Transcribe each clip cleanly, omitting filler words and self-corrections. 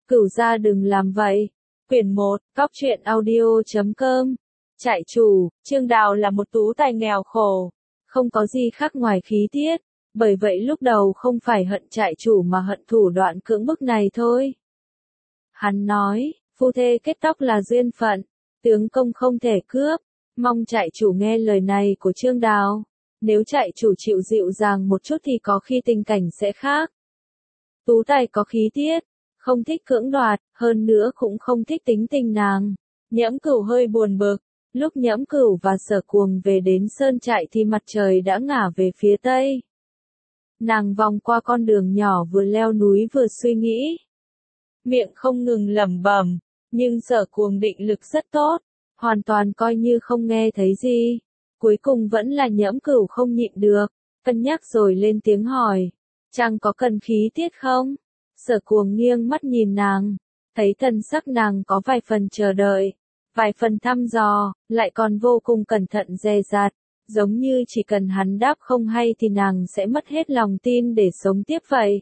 Cửu gia đừng làm vậy. Quyển 1, Cóc truyện audio.com. Trại chủ, Trương Đào là một tú tài nghèo khổ, không có gì khác ngoài khí tiết, bởi vậy lúc đầu không phải hận trại chủ mà hận thủ đoạn cưỡng bức này thôi. Hắn nói, phu thê kết tóc là duyên phận, tướng công không thể cướp, mong trại chủ nghe lời này của Trương Đào. Nếu trại chủ chịu dịu dàng một chút thì có khi tình cảnh sẽ khác. Tú tài có khí tiết, không thích cưỡng đoạt, hơn nữa cũng không thích tính tình nàng. Nhẫm Cửu hơi buồn bực, lúc Nhẫm Cửu và Sở Cuồng về đến sơn trại thì mặt trời đã ngả về phía tây. Nàng vòng qua con đường nhỏ vừa leo núi vừa suy nghĩ. Miệng không ngừng lẩm bẩm, nhưng Sở Cuồng định lực rất tốt, hoàn toàn coi như không nghe thấy gì. Cuối cùng vẫn là Nhẫm Cửu không nhịn được, cân nhắc rồi lên tiếng hỏi, chàng có cần khí tiết không? Sở Cuồng nghiêng mắt nhìn nàng, thấy thần sắc nàng có vài phần chờ đợi, vài phần thăm dò, lại còn vô cùng cẩn thận dè dặt, giống như chỉ cần hắn đáp không hay thì nàng sẽ mất hết lòng tin để sống tiếp vậy.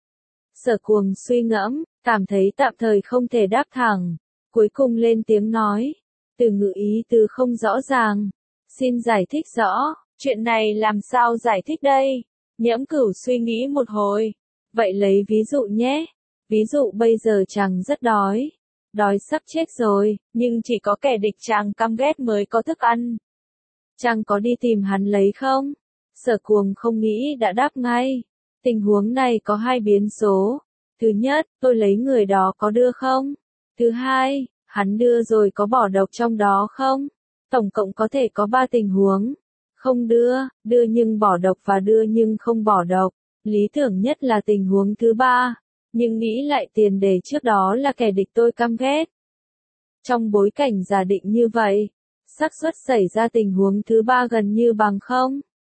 Sở Cuồng suy ngẫm, cảm thấy tạm thời không thể đáp thẳng, cuối cùng lên tiếng nói, từ ngữ ý tứ không rõ ràng, xin giải thích rõ, chuyện này làm sao giải thích đây? Nhẫm Cửu suy nghĩ một hồi, vậy lấy ví dụ nhé, ví dụ bây giờ chàng rất đói, đói sắp chết rồi, nhưng chỉ có kẻ địch chàng căm ghét mới có thức ăn. Chàng có đi tìm hắn lấy không? Sở Cuồng không nghĩ đã đáp ngay, tình huống này có hai biến số, thứ nhất, tôi lấy người đó có đưa không? Thứ hai, hắn đưa rồi có bỏ độc trong đó không? Tổng cộng có thể có 3 tình huống. Không đưa, đưa nhưng bỏ độc và đưa nhưng không bỏ độc. Lý tưởng nhất là tình huống thứ 3. Nhưng nghĩ lại tiền đề trước đó là kẻ địch tôi căm ghét. Trong bối cảnh giả định như vậy, xác suất xảy ra tình huống thứ 3 gần như bằng không.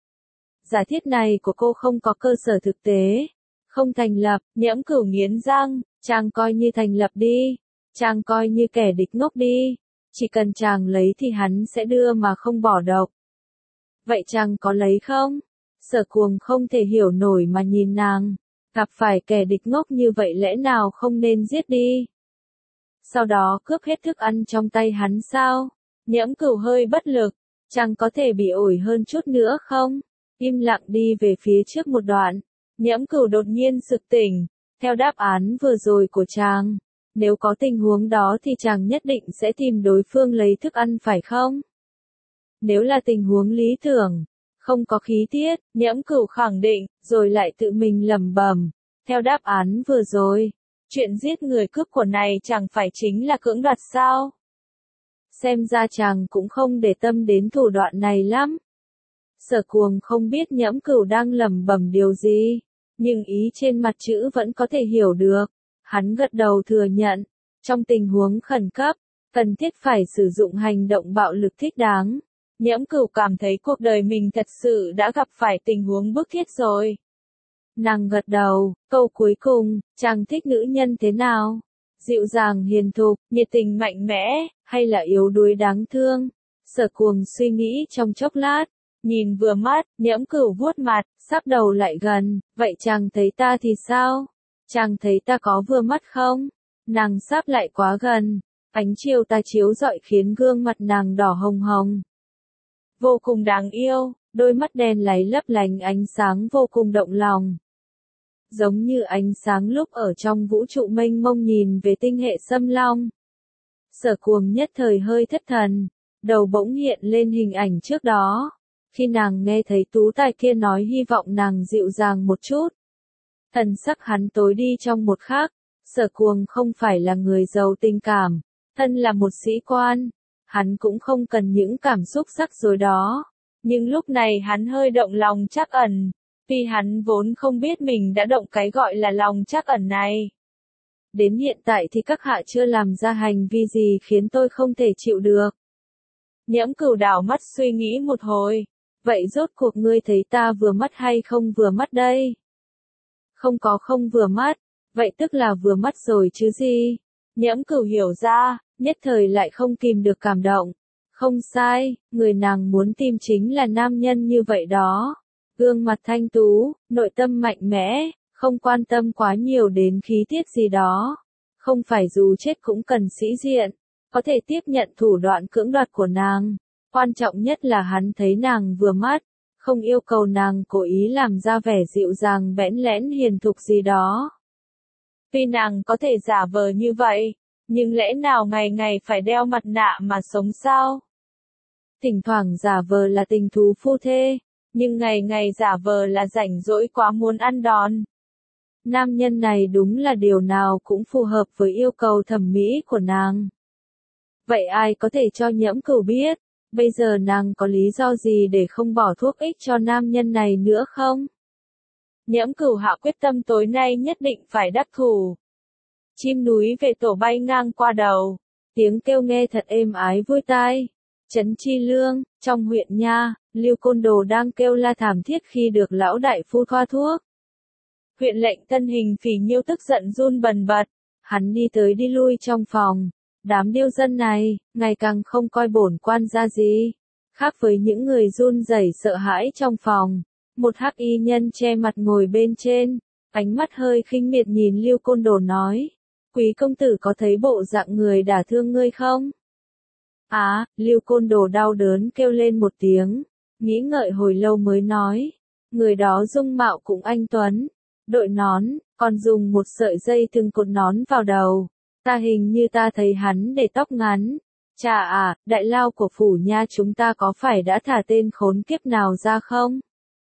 Giả thiết này của cô không có cơ sở thực tế. Không thành lập, Nhẫm Cửu nghiến răng, chàng coi như thành lập đi. Chàng coi như kẻ địch ngốc đi. Chỉ cần chàng lấy thì hắn sẽ đưa mà không bỏ độc. Vậy chàng có lấy không? Sở Cuồng không thể hiểu nổi mà nhìn nàng. Gặp phải kẻ địch ngốc như vậy lẽ nào không nên giết đi? Sau đó cướp hết thức ăn trong tay hắn sao? Nhẫm Cửu hơi bất lực. Chàng có thể bị ổi hơn chút nữa không? Im lặng đi về phía trước một đoạn. Nhẫm Cửu đột nhiên sực tỉnh. Theo đáp án vừa rồi của chàng, nếu có tình huống đó thì chàng nhất định sẽ tìm đối phương lấy thức ăn phải không? Nếu là tình huống lý tưởng, không có khí tiết, Nhẫm Cửu khẳng định, rồi lại tự mình lẩm bẩm, theo đáp án vừa rồi, chuyện giết người cướp của này chẳng phải chính là cưỡng đoạt sao? Xem ra chàng cũng không để tâm đến thủ đoạn này lắm. Sở Cuồng không biết Nhẫm Cửu đang lẩm bẩm điều gì, nhưng ý trên mặt chữ vẫn có thể hiểu được. Hắn gật đầu thừa nhận, trong tình huống khẩn cấp, cần thiết phải sử dụng hành động bạo lực thích đáng. Nhẫm Cửu cảm thấy cuộc đời mình thật sự đã gặp phải tình huống bức thiết rồi. Nàng gật đầu, câu cuối cùng, chàng thích nữ nhân thế nào? Dịu dàng hiền thục, nhiệt tình mạnh mẽ, hay là yếu đuối đáng thương? Sở Cuồng suy nghĩ trong chốc lát, nhìn vừa mắt, Nhẫm Cửu vuốt mặt, sắp đầu lại gần, vậy chàng thấy ta thì sao? Chàng thấy ta có vừa mắt không? Nàng sắp lại quá gần, ánh chiều tà chiếu rọi khiến gương mặt nàng đỏ hồng hồng. Vô cùng đáng yêu, đôi mắt đen láy lấp lánh ánh sáng vô cùng động lòng. Giống như ánh sáng lúc ở trong vũ trụ mênh mông nhìn về tinh hệ Xâm Long. Sở Cuồng nhất thời hơi thất thần, đầu bỗng hiện lên hình ảnh trước đó. Khi nàng nghe thấy tú tài kia nói hy vọng nàng dịu dàng một chút. Thần sắc hắn tối đi trong một khắc, Sở Cuồng không phải là người giàu tình cảm, thân là một sĩ quan, hắn cũng không cần những cảm xúc rắc rối đó. Nhưng lúc này hắn hơi động lòng trắc ẩn, vì hắn vốn không biết mình đã động cái gọi là lòng trắc ẩn này. Đến hiện tại thì các hạ chưa làm ra hành vi gì khiến tôi không thể chịu được. Nhẫm Cửu đảo mắt suy nghĩ một hồi, vậy rốt cuộc ngươi thấy ta vừa mắt hay không vừa mắt đây? Không vừa mắt, vậy tức là vừa mắt rồi chứ gì? Nhẫm Cửu hiểu ra, nhất thời lại không kìm được cảm động. Không sai, người nàng muốn tìm chính là nam nhân như vậy đó. Gương mặt thanh tú, nội tâm mạnh mẽ, không quan tâm quá nhiều đến khí tiết gì đó. Không phải dù chết cũng cần sĩ diện, có thể tiếp nhận thủ đoạn cưỡng đoạt của nàng. Quan trọng nhất là hắn thấy nàng vừa mắt, không yêu cầu nàng cố ý làm ra vẻ dịu dàng bẽn lẽn hiền thục gì đó. Tuy nàng có thể giả vờ như vậy, nhưng lẽ nào ngày ngày phải đeo mặt nạ mà sống sao? Thỉnh thoảng giả vờ là tình thú phu thê, nhưng ngày ngày giả vờ là rảnh rỗi quá muốn ăn đòn. Nam nhân này đúng là điều nào cũng phù hợp với yêu cầu thẩm mỹ của nàng. Vậy ai có thể cho Nhiễm Cửu biết, bây giờ nàng có lý do gì để không bỏ thuốc ích cho nam nhân này nữa không? Nhiễm Cửu hạ quyết tâm tối nay nhất định phải đắc thủ. Chim núi về tổ bay ngang qua đầu, tiếng kêu nghe thật êm ái vui tai. Trấn Chi Lương, trong huyện nha, Lưu Côn Đồ đang kêu la thảm thiết khi được lão đại phu thoa thuốc. Huyện lệnh thân hình phì nhiêu tức giận run bần bật, hắn đi tới đi lui trong phòng. Đám điêu dân này, ngày càng không coi bổn quan ra gì. Khác với những người run rẩy sợ hãi trong phòng, một hắc y nhân che mặt ngồi bên trên, ánh mắt hơi khinh miệt nhìn Lưu Côn Đồ nói, quý công tử có thấy bộ dạng người đả thương ngươi không? Lưu Côn Đồ đau đớn kêu lên một tiếng, nghĩ ngợi hồi lâu mới nói, người đó dung mạo cũng anh tuấn, đội nón, còn dùng một sợi dây thừng cột nón vào đầu. Ta hình như ta thấy hắn để tóc ngắn. Chà đại lao của phủ nha chúng ta có phải đã thả tên khốn kiếp nào ra không?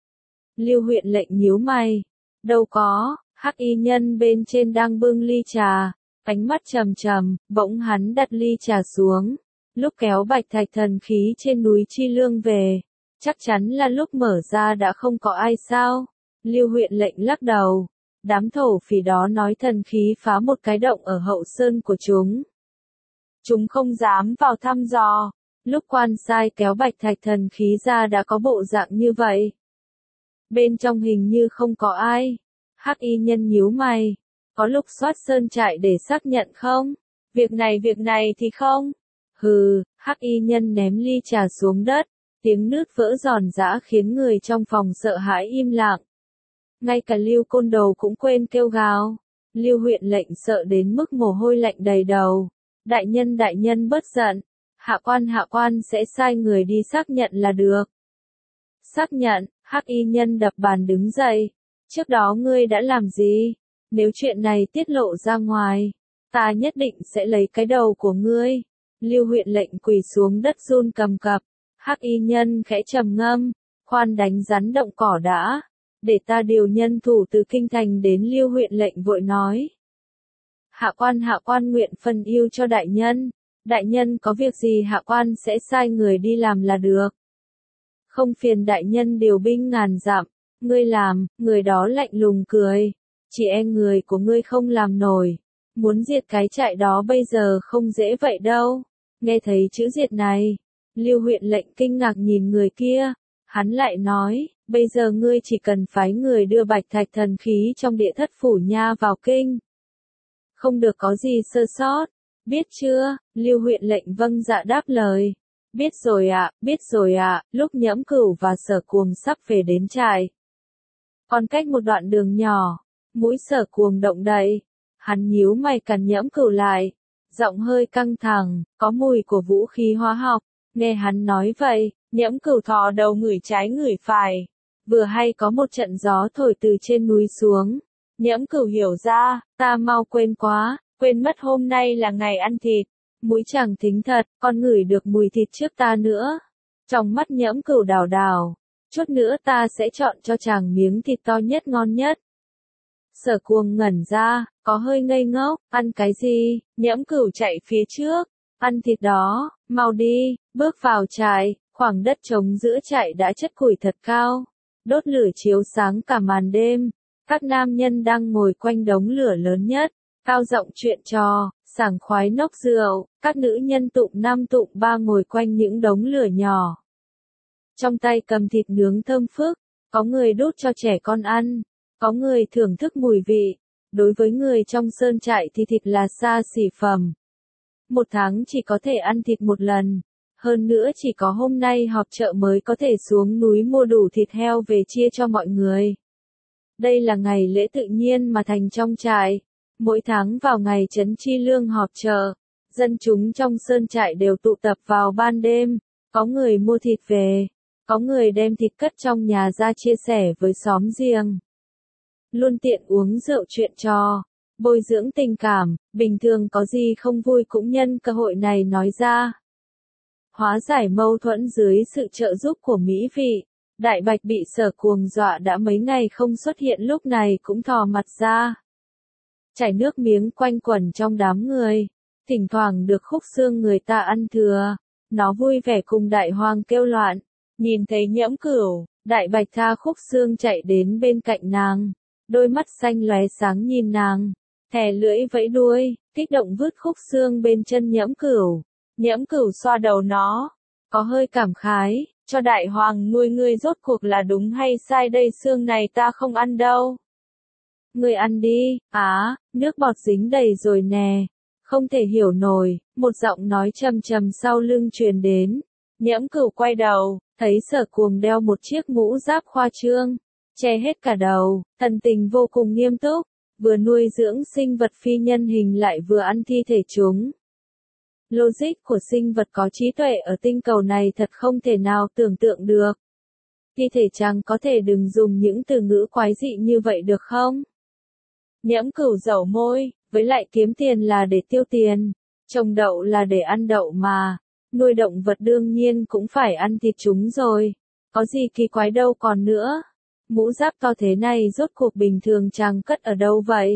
Lưu huyện lệnh nhíu mày. Đâu có, hắc y nhân bên trên đang bưng ly trà, ánh mắt trầm trầm, bỗng hắn đặt ly trà xuống. Lúc kéo bạch thạch thần khí trên núi Chi Lương về, chắc chắn là lúc mở ra đã không có ai sao? Lưu huyện lệnh lắc đầu. Đám thổ phỉ đó nói thần khí phá một cái động ở hậu sơn của chúng. Chúng không dám vào thăm dò. Lúc quan sai kéo bạch thạch thần khí ra đã có bộ dạng như vậy. Bên trong hình như không có ai. Hắc y nhân nhíu mày. Có lục soát sơn trại để xác nhận không? Việc này thì không. Hừ, hắc y nhân ném ly trà xuống đất. Tiếng nước vỡ giòn giã khiến người trong phòng sợ hãi im lặng. Ngay cả Lưu Côn Đồ cũng quên kêu gào. Lưu huyện lệnh sợ đến mức mồ hôi lạnh đầy đầu. Đại nhân bớt giận. Hạ quan sẽ sai người đi xác nhận là được. Xác nhận, hắc y nhân đập bàn đứng dậy. Trước đó ngươi đã làm gì? Nếu chuyện này tiết lộ ra ngoài, ta nhất định sẽ lấy cái đầu của ngươi. Lưu huyện lệnh quỳ xuống đất run cầm cập. Hắc y nhân khẽ trầm ngâm. Khoan đánh rắn động cỏ đã. Để ta điều nhân thủ từ kinh thành đến. Lưu huyện lệnh vội nói. Hạ quan nguyện phân ưu cho đại nhân. Đại nhân có việc gì hạ quan sẽ sai người đi làm là được. Không phiền đại nhân điều binh ngàn dặm. Ngươi làm, người đó lạnh lùng cười. Chỉ e người của ngươi không làm nổi. Muốn diệt cái trại đó bây giờ không dễ vậy đâu. Nghe thấy chữ diệt này, Lưu huyện lệnh kinh ngạc nhìn người kia. Hắn lại nói, bây giờ ngươi chỉ cần phái người đưa bạch thạch thần khí trong địa thất phủ nha vào kinh. Không được có gì sơ sót. Biết chưa? Lưu huyện lệnh vâng dạ đáp lời. Biết rồi ạ. Lúc Nhẫm Cửu và Sở Cuồng sắp về đến trại. Còn cách một đoạn đường nhỏ, mũi Sở Cuồng động đậy. Hắn nhíu mày cằn Nhẫm Cửu lại. Giọng hơi căng thẳng, có mùi của vũ khí hóa học. Nghe hắn nói vậy, Nhẫm Cửu thò đầu ngửi trái ngửi phải. Vừa hay có một trận gió thổi từ trên núi xuống. Nhẫm Cửu hiểu ra, ta mau quên quá, quên mất hôm nay là ngày ăn thịt. Mũi chẳng thính thật, con ngửi được mùi thịt trước ta nữa. Trong mắt Nhẫm Cửu đảo đảo, chút nữa ta sẽ chọn cho chàng miếng thịt to nhất ngon nhất. Sở Cuồng ngẩn ra, có hơi ngây ngốc, ăn cái gì? Nhẫm Cửu chạy phía trước, ăn thịt đó, mau đi, bước vào trại, khoảng đất trống giữa trại đã chất củi thật cao, đốt lửa chiếu sáng cả màn đêm. Các nam nhân đang ngồi quanh đống lửa lớn nhất, cao giọng chuyện trò, sảng khoái nốc rượu, các nữ nhân tụng năm tụng ba ngồi quanh những đống lửa nhỏ. Trong tay cầm thịt nướng thơm phức, có người đút cho trẻ con ăn, có người thưởng thức mùi vị. Đối với người trong sơn trại thì thịt là xa xỉ phẩm. Một tháng chỉ có thể ăn thịt một lần. Hơn nữa chỉ có hôm nay họp chợ mới có thể xuống núi mua đủ thịt heo về chia cho mọi người. Đây là ngày lễ tự nhiên mà thành trong trại. Mỗi tháng vào ngày Trấn Chi Lương họp chợ, dân chúng trong sơn trại đều tụ tập vào ban đêm, có người mua thịt về, có người đem thịt cất trong nhà ra chia sẻ với xóm giềng. Luôn tiện uống rượu chuyện trò, bồi dưỡng tình cảm, bình thường có gì không vui cũng nhân cơ hội này nói ra. Hóa giải mâu thuẫn dưới sự trợ giúp của mỹ vị, Đại Bạch bị Sở Cuồng dọa đã mấy ngày không xuất hiện lúc này cũng thò mặt ra. Chảy nước miếng quanh quẩn trong đám người, thỉnh thoảng được khúc xương người ta ăn thừa, nó vui vẻ cùng Đại Hoàng kêu loạn, nhìn thấy Nhẫm Cửu, Đại Bạch tha khúc xương chạy đến bên cạnh nàng, đôi mắt xanh lóe sáng nhìn nàng, thè lưỡi vẫy đuôi, kích động vứt khúc xương bên chân Nhẫm Cửu. Nhẫm Cửu xoa đầu nó, có hơi cảm khái, cho Đại Hoàng nuôi ngươi rốt cuộc là đúng hay sai đây, xương này ta không ăn đâu. Ngươi ăn đi, nước bọt dính đầy rồi nè. Không thể hiểu nổi, một giọng nói trầm trầm sau lưng truyền đến. Nhẫm Cửu quay đầu, thấy Sở Cuồng đeo một chiếc mũ giáp khoa trương, che hết cả đầu, thần tình vô cùng nghiêm túc, vừa nuôi dưỡng sinh vật phi nhân hình lại vừa ăn thi thể chúng. Logic của sinh vật có trí tuệ ở tinh cầu này thật không thể nào tưởng tượng được. Thi thể chàng có thể đừng dùng những từ ngữ quái dị như vậy được không? Nhẫm Cửu dẩu môi, với lại kiếm tiền là để tiêu tiền, trồng đậu là để ăn đậu mà, nuôi động vật đương nhiên cũng phải ăn thịt chúng rồi, có gì kỳ quái đâu còn nữa. Mũ giáp to thế này rốt cuộc bình thường chàng cất ở đâu vậy?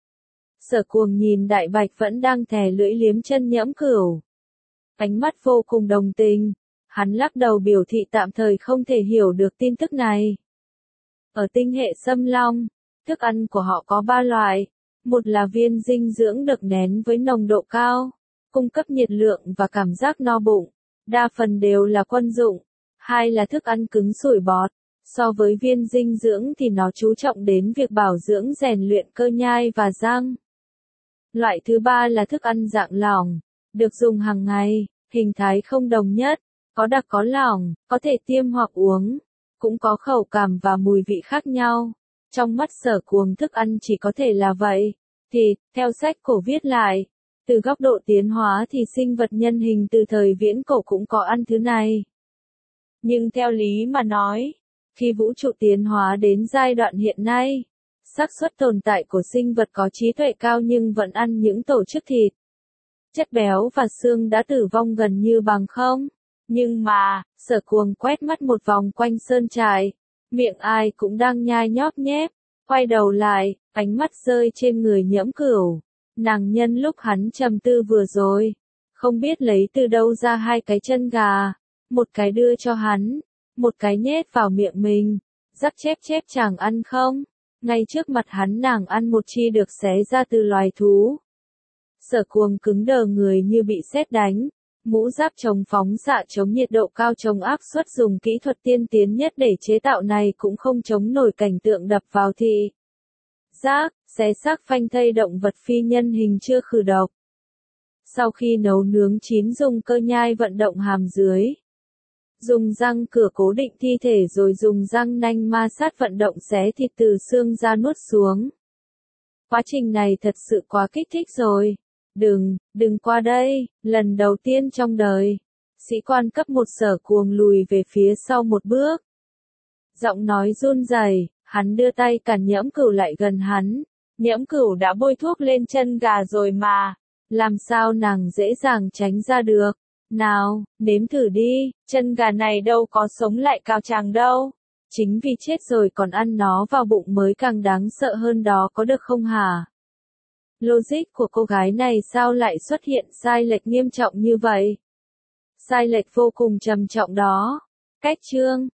Sở Cuồng nhìn Đại Bạch vẫn đang thè lưỡi liếm chân Nhẫm Cửu. Ánh mắt vô cùng đồng tình, hắn lắc đầu biểu thị tạm thời không thể hiểu được tin tức này. Ở tinh hệ Xâm Long, thức ăn của họ có 3 loại, một là viên dinh dưỡng được nén với nồng độ cao, cung cấp nhiệt lượng và cảm giác no bụng, đa phần đều là quân dụng, hai là thức ăn cứng sủi bọt. So với viên dinh dưỡng thì nó chú trọng đến việc bảo dưỡng rèn luyện cơ nhai và răng. Loại thứ ba là thức ăn dạng lỏng, được dùng hàng ngày, hình thái không đồng nhất, có đặc có lỏng, có thể tiêm hoặc uống, cũng có khẩu cảm và mùi vị khác nhau. Trong mắt Sở Cuồng thức ăn chỉ có thể là vậy. Thịt, theo sách cổ viết lại, từ góc độ tiến hóa thì sinh vật nhân hình từ thời viễn cổ cũng có ăn thứ này. Nhưng theo lý mà nói, khi vũ trụ tiến hóa đến giai đoạn hiện nay, xác suất tồn tại của sinh vật có trí tuệ cao nhưng vẫn ăn những tổ chức thịt, chất béo và xương đã tử vong gần như bằng không. Nhưng mà, Sở Cuồng quét mắt một vòng quanh sơn trại, miệng ai cũng đang nhai nhóp nhép, quay đầu lại, ánh mắt rơi trên người Nhẫm Cửu. Nàng nhân lúc hắn trầm tư vừa rồi, không biết lấy từ đâu ra 2 cái chân gà, một cái đưa cho hắn, một cái nhét vào miệng mình, rắc chép chép chàng ăn không? Ngay trước mặt hắn nàng ăn một chi được xé ra từ loài thú. Sở Cuồng cứng đờ người như bị sét đánh, mũ giáp chống phóng xạ chống nhiệt độ cao chống áp suất dùng kỹ thuật tiên tiến nhất để chế tạo này cũng không chống nổi cảnh tượng đập vào thị giác, xé xác phanh thây động vật phi nhân hình chưa khử độc. Sau khi nấu nướng chín dùng cơ nhai vận động hàm dưới. Dùng răng cửa cố định thi thể rồi dùng răng nanh ma sát vận động xé thịt từ xương ra nuốt xuống. Quá trình này thật sự quá kích thích rồi. Đừng qua đây, lần đầu tiên trong đời. Sĩ quan cấp 1 Sở Cuồng lùi về phía sau một bước. Giọng nói run rẩy, hắn đưa tay cản Nhẫm Cửu lại gần hắn. Nhẫm Cửu đã bôi thuốc lên chân gà rồi mà, làm sao nàng dễ dàng tránh ra được. Nào, nếm thử đi, chân gà này đâu có sống lại cao tràng đâu. Chính vì chết rồi còn ăn nó vào bụng mới càng đáng sợ hơn đó có được không hả? Logic của cô gái này sao lại xuất hiện sai lệch nghiêm trọng như vậy? Sai lệch vô cùng trầm trọng đó. Cách chương